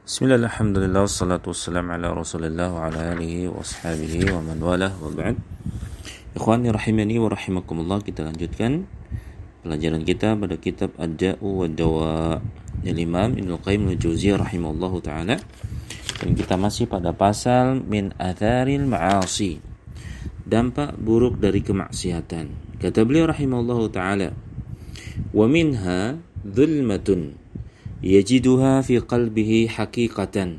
Bismillah, alhamdulillah, wassalatu wassalamu ala rasulillah wa ala alihi wa ashabihi wa man walah wa ba'd. Ikhwani rahimani wa rahimakumullah, kita lanjutkan pelajaran kita pada kitab Ad-Da'u wa Dawa dari Imam Ibnul Qayyim al-Jauziyah rahimahullahu ta'ala. Dan kita masih pada pasal min atharil ma'asi, dampak buruk dari kemaksiatan. Kata beliau rahimahullahu ta'ala, wa minha dhulmatun yajiduha fi qalbihi haqiqatan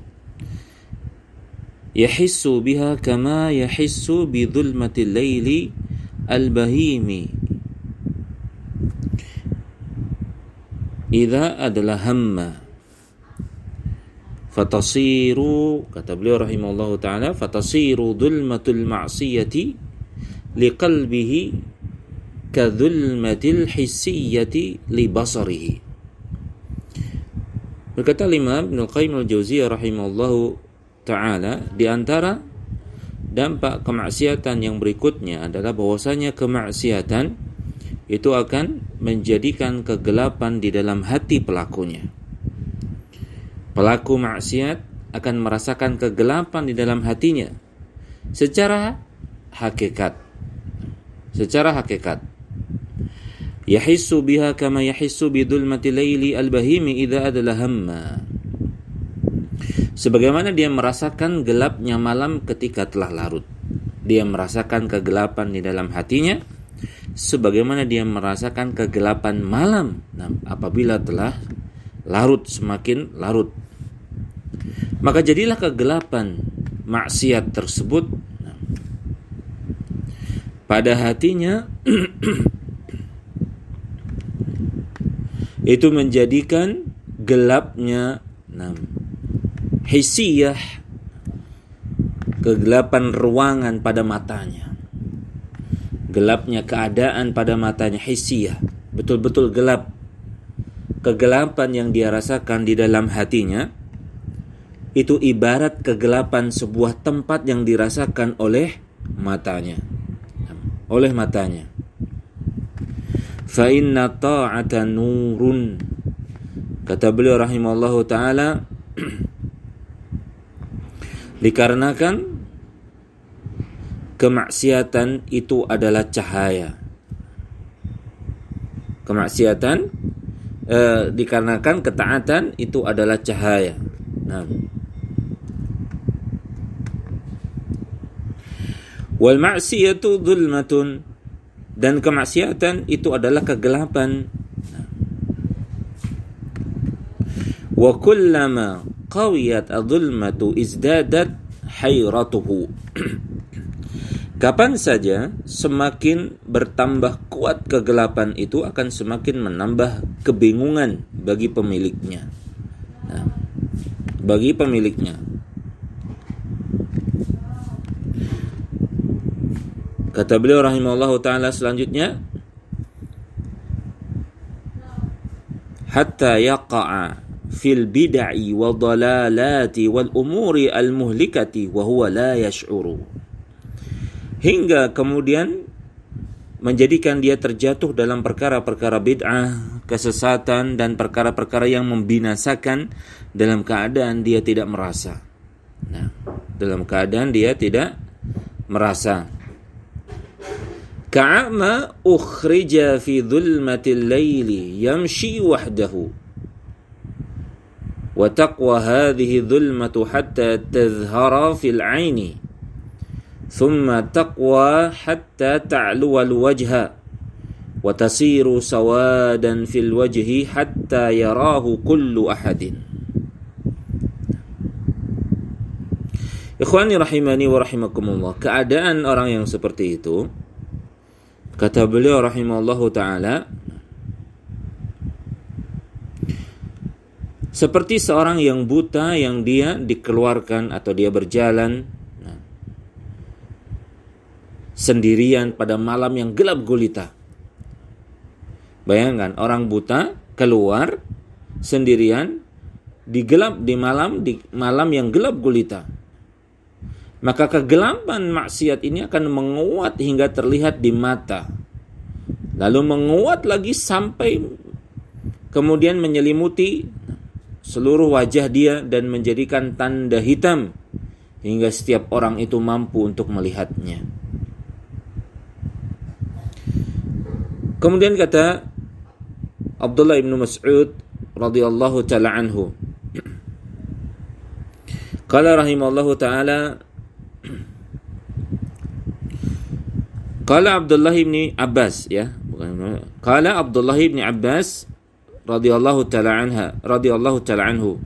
yahissu biha kama yahissu bi dhulmatil laili al-bahimi idza adalah hamma fatasiru, kata beliau rahimahullahu ta'ala, fatasiru dhulmatul ma'siyati liqalbihi ka dhulmatil hissiyati li basarihi. Berkata Imam Ibnul Qayyim al-Jauziyah rahimahullahu ta'ala, di antara dampak kemaksiatan yang berikutnya adalah bahwasanya kemaksiatan itu akan menjadikan kegelapan di dalam hati pelakunya. Pelaku maksiat akan merasakan kegelapan di dalam hatinya secara hakikat. Yahissu biha kama yahissu bidulmati laili al-bahimi idza adalah hamma. Sebagaimana dia merasakan gelapnya malam ketika telah larut. Dia merasakan kegelapan di dalam hatinya sebagaimana dia merasakan kegelapan malam apabila telah larut, semakin larut. Maka jadilah kegelapan maksiat tersebut pada hatinya itu menjadikan gelapnya hissiyah, kegelapan ruangan pada matanya, gelapnya keadaan pada matanya, hissiyah, betul-betul gelap. Kegelapan yang dia rasakan di dalam hatinya itu ibarat kegelapan sebuah tempat yang dirasakan oleh matanya. Fa inna ta'ata nurun, kata beliau rahimahullahu ta'ala, dikarenakan kemaksiatan itu adalah cahaya. Dikarenakan ketaatan itu adalah cahaya. Wal ma'siyatu dhulmatun, dan kemaksiatan itu adalah kegelapan. Wa kullama qawiyat adh-dhulmatu izdadat hayratuhu. Kapan saja semakin bertambah kuat kegelapan itu akan semakin menambah kebingungan bagi pemiliknya. Kata beliau rahimahullahu ta'ala selanjutnya, hatta yaqa'a fil bid'i wa dhalalati wal umuri al muhlikati wa huwa la yash'uru. Hingga kemudian menjadikan dia terjatuh dalam perkara-perkara bid'ah, kesesatan, dan perkara-perkara yang membinasakan dalam keadaan dia tidak merasa. Ka'ama ukhrija fi dhulmatil laili yamshi wahdahu wa taqwa hadhihi dhulmatu hatta tadhhara fil 'aini thumma taqwa hatta ta'lu al wajha wa tasiru sawadan fil wajhi hatta yarahu kullu ahadin. Ikhwani rahimani wa rahimakumullah, keadaan orang yang seperti itu, kata beliau rahimahullahu ta'ala, seperti seorang yang buta yang dia dikeluarkan atau dia berjalan sendirian pada malam yang gelap gulita. Bayangkan orang buta keluar sendirian di malam yang gelap gulita. Maka kegelapan maksiat ini akan menguat hingga terlihat di mata. Lalu menguat lagi sampai kemudian menyelimuti seluruh wajah dia dan menjadikan tanda hitam hingga setiap orang itu mampu untuk melihatnya. Kemudian kata Abdullah bin Mas'ud radhiyallahu taala anhu, qala rahimallahu taala, qala Abdullah bin Abbas, ya, bukan, qala Abdullah bin Abbas radhiyallahu taala anhu,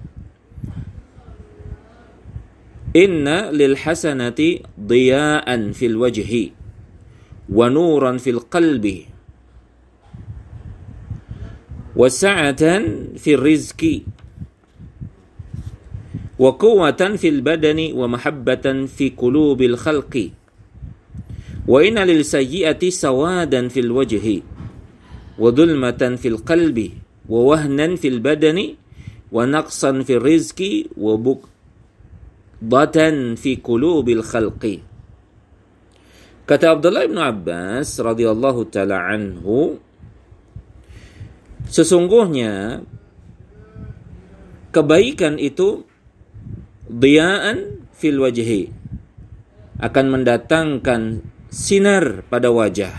inna lil hasanati diya'an fil wajhi wa nuran fil qalbi wa sa'atan fil rizqi wa quwwatan fil badani wa mahabbatan fi qulubil khalqi wa inna lil sayyi'ati sawadan fil wajhi wa dhulmatan fil qalbi wa wahnan fil badani wa naqsan fil rizqi wa buqdatan fi qulubil khalqi. Kata Abdullah bin Abbas radhiyallahu taala anhu, sesungguhnya kebaikan itu diya'an fil wajhi, akan mendatangkan sinar pada wajah,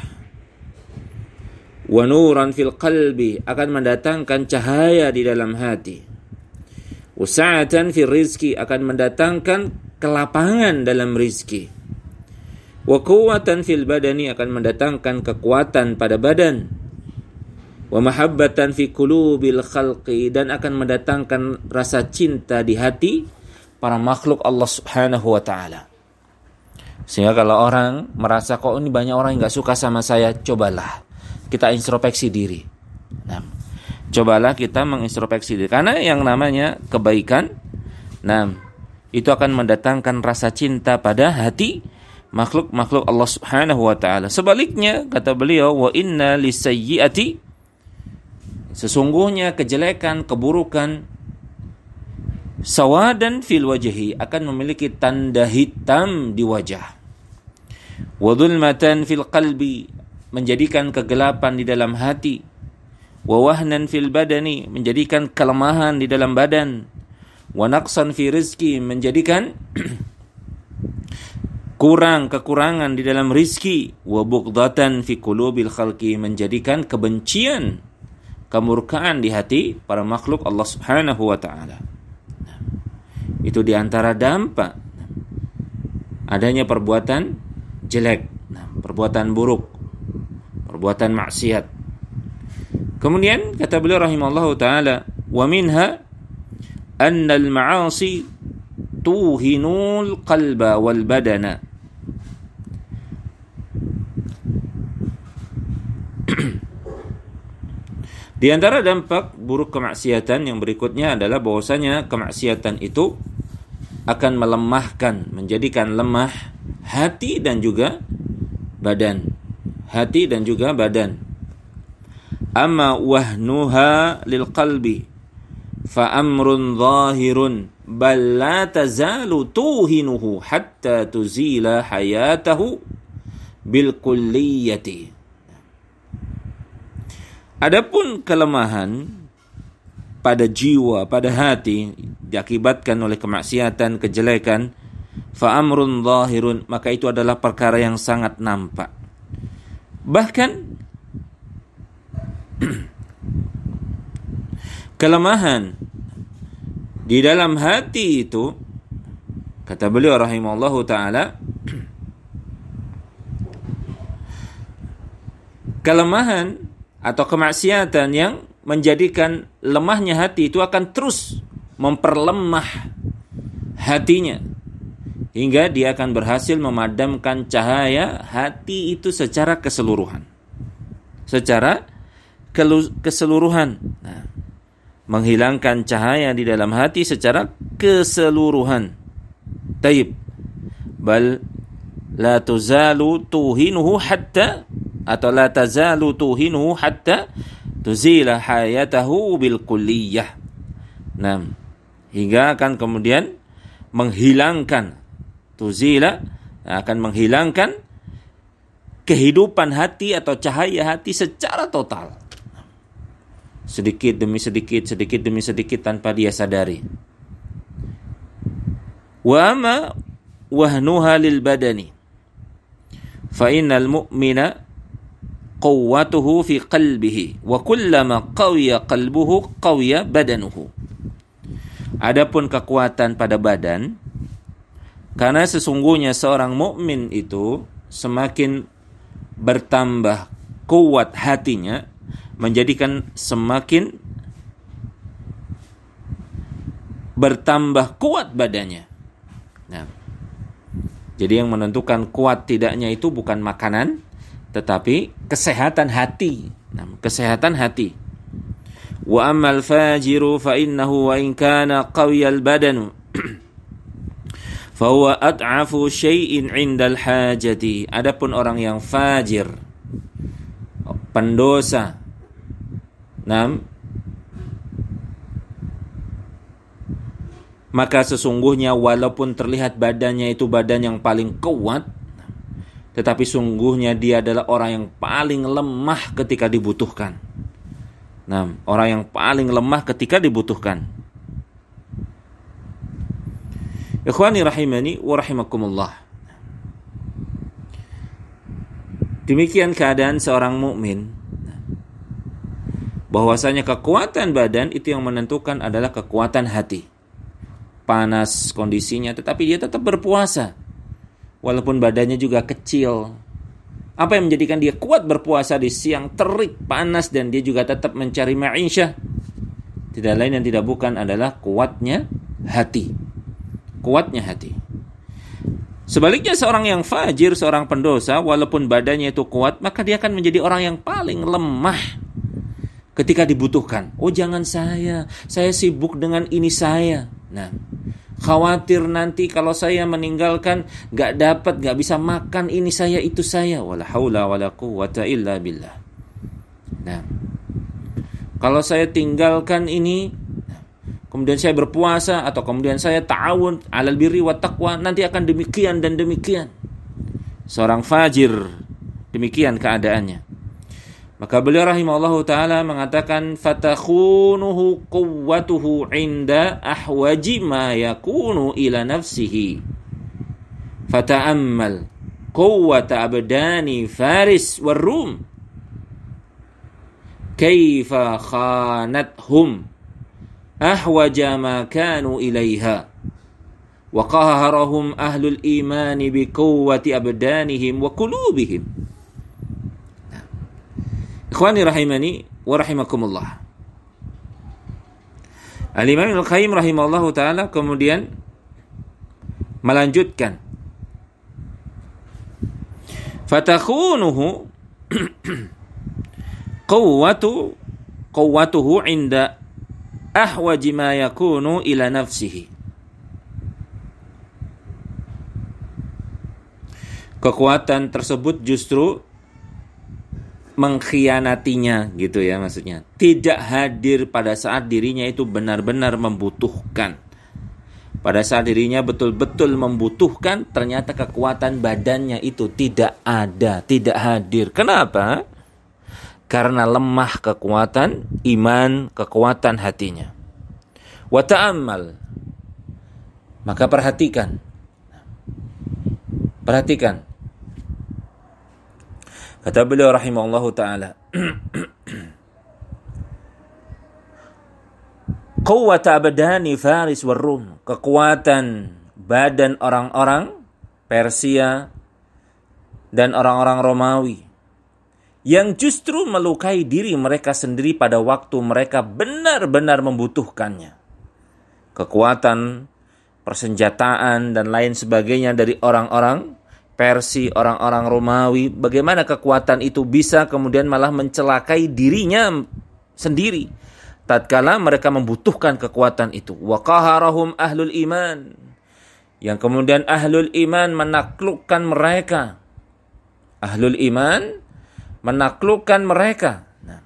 wa nuran fil qalbi, akan mendatangkan cahaya di dalam hati, wa sa'atan fil rizki, akan mendatangkan kelapangan dalam rizki, wa quwwatan fil badani, akan mendatangkan kekuatan pada badan, wa mahabbatan fi qulubil khalqi, dan akan mendatangkan rasa cinta di hati para makhluk Allah Subhanahu wa taala. Sehingga kalau orang merasa kok ini banyak orang yang enggak suka sama saya, cobalah kita introspeksi diri. Nah, cobalah kita mengintrospeksi diri, karena yang namanya kebaikan, nah, itu akan mendatangkan rasa cinta pada hati makhluk-makhluk Allah Subhanahu wa taala. Sebaliknya kata beliau, wa inna lisayyiati, sesungguhnya kejelekan, keburukan, sawadan fil wajhi, akan memiliki tanda hitam di wajah, wa dhulmatan fil qalbi, menjadikan kegelapan di dalam hati, wa wahnan fil badani, menjadikan kelemahan di dalam badan, wa naqsan fi rizki, menjadikan kekurangan di dalam rizki, wa buqdatan fi qulubil khalqi, menjadikan kebencian, kemurkaan di hati para makhluk Allah Subhanahu wa taala. Itu diantara dampak adanya perbuatan jelek, perbuatan buruk, perbuatan maksiat. Kemudian kata beliau rahimahullahu taala, wa minha anna al-ma'asi tuhinul qalba wal badana. Di antara dampak buruk kemaksiatan yang berikutnya adalah bahwasanya kemaksiatan itu akan melemahkan, menjadikan lemah hati dan juga badan. Hati dan juga badan. Amma wahnuha lil qalbi fa amrun zahirun bal la tazalu tuhinuhu hatta tuzila hayatahu bil kulliyati. Adapun kelemahan pada jiwa, pada hati diakibatkan oleh kemaksiatan, kejelekan, fa amrun zahirun, maka itu adalah perkara yang sangat nampak. Bahkan kelemahan di dalam hati itu, kata beliau rahimahullahu taala, kelemahan atau kemaksiatan yang menjadikan lemahnya hati itu akan terus memperlemah hatinya hingga dia akan berhasil memadamkan cahaya hati itu secara keseluruhan. Secara keseluruhan. Nah, menghilangkan cahaya di dalam hati secara keseluruhan. Taib. Bal la tuzalu tuhinuhu hatta, atau la tazalu tuhinuhu hatta tuzila hayatahu bil kulliyah. Nah, hingga akan kemudian menghilangkan, tuzila, akan menghilangkan kehidupan hati atau cahaya hati secara total. sedikit demi sedikit, sedikit demi sedikit tanpa dia sadari. Wa amma wahnuha lil badani fa innal mu'mina quwwatuhu fi qalbihi wa kullama qawiya qalbuhu qawiya badanuhu. Adapun kekuatan pada badan, karena sesungguhnya seorang mukmin itu semakin bertambah kuat hatinya, menjadikan semakin bertambah kuat badannya. Nah, jadi yang menentukan kuat tidaknya itu bukan makanan, tetapi kesehatan hati. Nah, kesehatan hati. Wa ammal fajiru fa innahu wa in kana qawiyal badanu fa huwa ad'afu syai'in 'indal hajati. Adapun orang yang fajir, pendosa, maka sesungguhnya walaupun terlihat badannya itu badan yang paling kuat, tetapi sungguhnya dia adalah orang yang paling lemah ketika dibutuhkan. Orang yang paling lemah ketika dibutuhkan. Ikhwani rahimani wa rahimakumullah. Demikian keadaan seorang mukmin, bahwasanya kekuatan badan itu yang menentukan adalah kekuatan hati. Panas kondisinya, tetapi dia tetap berpuasa walaupun badannya juga kecil. Apa yang menjadikan dia kuat berpuasa di siang terik panas dan dia juga tetap mencari ma'isyah? Tidak lain dan tidak bukan adalah kuatnya hati. Kuatnya hati. Sebaliknya seorang yang fajir, seorang pendosa, walaupun badannya itu kuat, maka dia akan menjadi orang yang paling lemah ketika dibutuhkan. Oh, jangan saya sibuk dengan ini saya. Khawatir nanti kalau saya meninggalkan gak bisa makan ini saya, itu saya. Wala haula wala quwwata illa billah. Kalau saya tinggalkan ini, kemudian saya berpuasa, atau kemudian saya ta'awun alal birri wa taqwa, nanti akan demikian dan demikian. Seorang fajir demikian keadaannya. Maka beliau rahimahullahu ta'ala mengatakan, fatakhunuhu quwwatuhu inda ahwaji ma yakunu ila nafsihi. Fata'ammal quwwata abdani faris warrum. Kaifa khanathum ahwaja ma kanu ilaiha. Wa qaharahum ahlul imani bi quwwati abdanihim wa qulubihim. Ikhwani rahimani wa rahimakumullah. Al-Imam Al-Qayyim rahimahullahu ta'ala kemudian melanjutkan, fatakhunuhu quwwatuhu inda ahwaji ma yakunu ila nafsihi. Kekuatan tersebut justru mengkhianatinya, gitu ya maksudnya. Tidak hadir pada saat dirinya itu benar-benar membutuhkan. Pada saat dirinya betul-betul membutuhkan, ternyata kekuatan badannya itu tidak ada, tidak hadir. Kenapa? Karena lemah kekuatan iman, kekuatan hatinya. Wa ta'ammal. Maka perhatikan. Kata beliau rahimahullahu ta'ala, quwwata abdani faris warrum. Kekuatan badan orang-orang Persia dan orang-orang Romawi yang justru melukai diri mereka sendiri pada waktu mereka benar-benar membutuhkannya. Kekuatan persenjataan dan lain sebagainya dari orang-orang Persia, orang-orang Romawi, bagaimana kekuatan itu bisa kemudian malah mencelakai dirinya sendiri tatkala mereka membutuhkan kekuatan itu. Wa qaharahum ahlul iman, yang kemudian ahlul iman menaklukkan mereka. Ahlul iman menaklukkan mereka.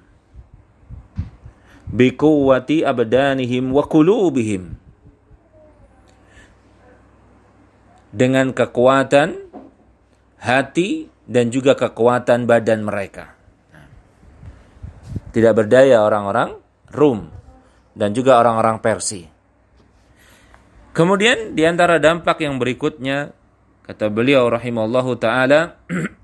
Bi quwwati abdanihim wa qulubihim, dengan kekuatan hati dan juga kekuatan badan mereka. Tidak berdaya orang-orang Rum dan juga orang-orang Persia. Kemudian di antara dampak yang berikutnya, kata beliau rahimahullahu taala,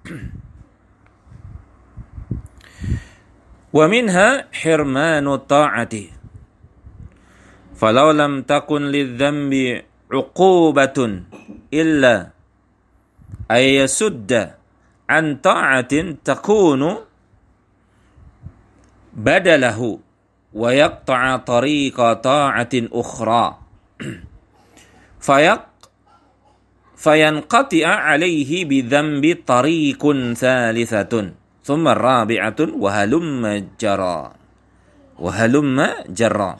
wa minha hirmanu ta'ati. Falau lam takun lidh-dhanbi 'uqubatun illa ay yasudda an ta'atin takunu badalahu wa yaqta'a tariqa ta'atin ukhra fayanqati'a 'alayhi bi dhanbi tariqun thalithatun thumma rabi'atun wa halumma jarra.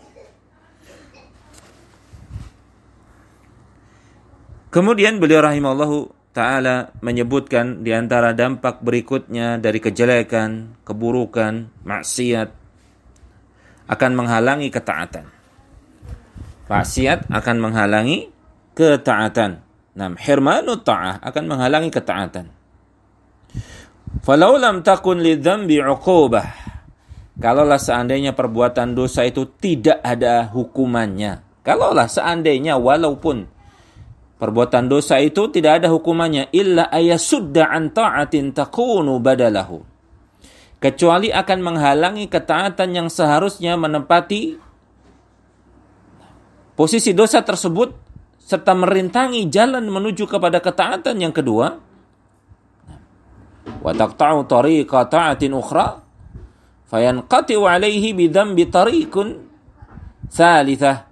Kemudian beliau rahimahullahu ta'ala menyebutkan di antara dampak berikutnya dari kejelekan, keburukan, maksiat akan menghalangi ketaatan. Maksiat akan menghalangi ketaatan. Nah, hirmanu ta'ah akan menghalangi ketaatan. Falau lam takun lidzambi 'uqubah. Kalaulah seandainya perbuatan dosa itu tidak ada hukumannya. Kalaulah seandainya walaupun perbuatan dosa itu tidak ada hukumannya, illa ayasudda an ta'atin takunu badalahu. Kecuali akan menghalangi ketaatan yang seharusnya menempati posisi dosa tersebut serta merintangi jalan menuju kepada ketaatan yang kedua. Wa taqta'u tariqa ta'atin ukhra fayanqati'u 'alaihi bi dhanbi tariqun tsalitsah.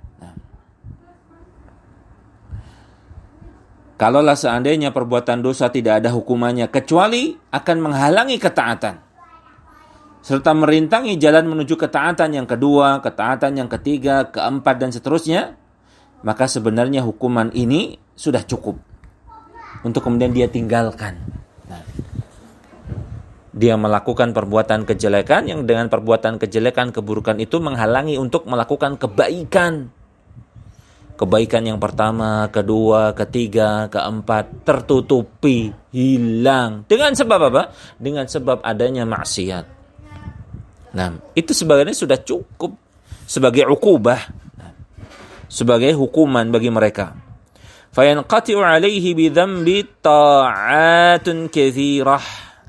Kalaulah seandainya perbuatan dosa tidak ada hukumannya kecuali akan menghalangi ketaatan serta merintangi jalan menuju ketaatan yang kedua, ketaatan yang ketiga, keempat dan seterusnya, maka sebenarnya hukuman ini sudah cukup untuk kemudian dia tinggalkan. Nah, dia melakukan perbuatan kejelekan yang dengan perbuatan kejelekan, keburukan itu menghalangi untuk melakukan kebaikan. Kebaikan yang pertama, kedua, ketiga, keempat tertutupi, hilang. Dengan sebab apa? Dengan sebab adanya maksiat. Nah, itu sebenarnya sudah cukup sebagai uqubah, sebagai hukuman bagi mereka. Fayanqati'u 'alaihi bi dhanbi ta'atun katsirah.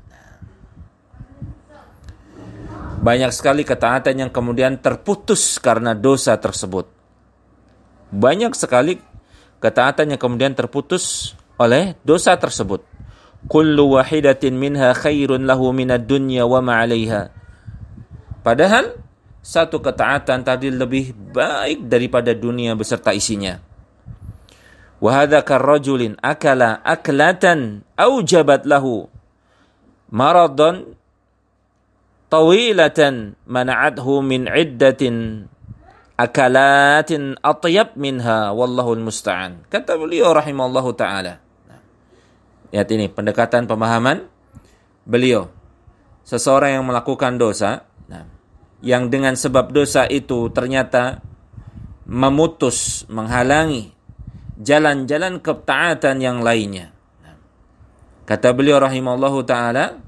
Banyak sekali ketaatan yang kemudian terputus karena dosa tersebut. Banyak sekali ketaatan yang kemudian terputus oleh dosa tersebut. Kullu wahidatin minha khairun lahu minad dunya wa ma 'alaiha. Padahal satu ketaatan tadi lebih baik daripada dunia beserta isinya. Wa hadza karrajulin akala aklatan aujabat lahu maradan tawilatan mana'athu min iddatin akalatin atyab minha wallahul musta'an. Kata beliau rahimallahu ta'ala. Lihat ini pendekatan pemahaman beliau. Seseorang yang melakukan dosa, yang dengan sebab dosa itu ternyata memutus, menghalangi jalan-jalan ketaatan yang lainnya. Kata beliau rahimallahu ta'ala,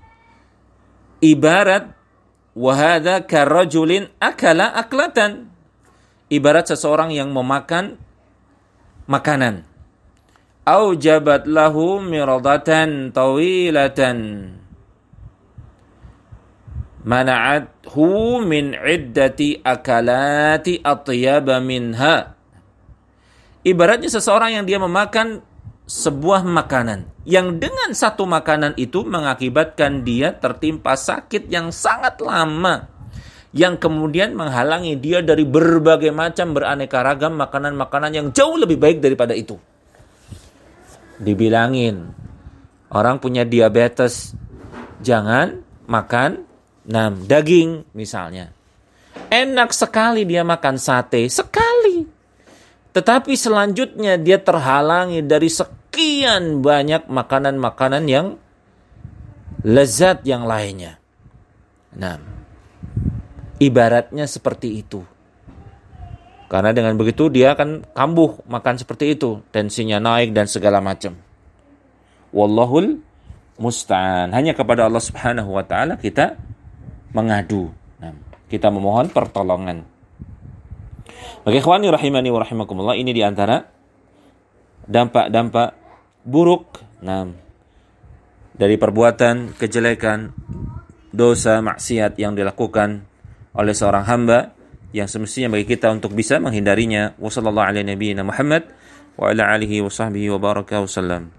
ibarat wahada karrajulin akala aklatan. Ibarat seseorang yang memakan makanan. Aujabat lahu miradatan tawilatan. Mana'athu min iddati akalati atyaba minha. Ibaratnya seseorang yang dia memakan sebuah makanan yang dengan satu makanan itu mengakibatkan dia tertimpa sakit yang sangat lama, yang kemudian menghalangi dia dari berbagai macam beraneka ragam makanan-makanan yang jauh lebih baik daripada itu. Dibilangin orang punya diabetes jangan makan daging misalnya. Enak sekali dia makan sate sekali. Tetapi selanjutnya dia terhalangi dari sekian banyak makanan-makanan yang lezat yang lainnya. Nah, ibaratnya seperti itu. Karena dengan begitu dia akan kambuh makan seperti itu, tensinya naik dan segala macam. Wallahul musta'an. Hanya kepada Allah Subhanahu wa taala kita mengadu. Nah, kita memohon pertolongan. Bagi ikhwani rahimani wa rahimakumullah, ini diantara dampak-dampak buruk dari perbuatan kejelekan, dosa, maksiat yang dilakukan oleh seorang hamba, yang semestinya bagi kita untuk bisa menghindarinya. Wassallallahu ala nabiyyina Muhammad wa ala alihi wa sahbihi wa baraka wa sallam.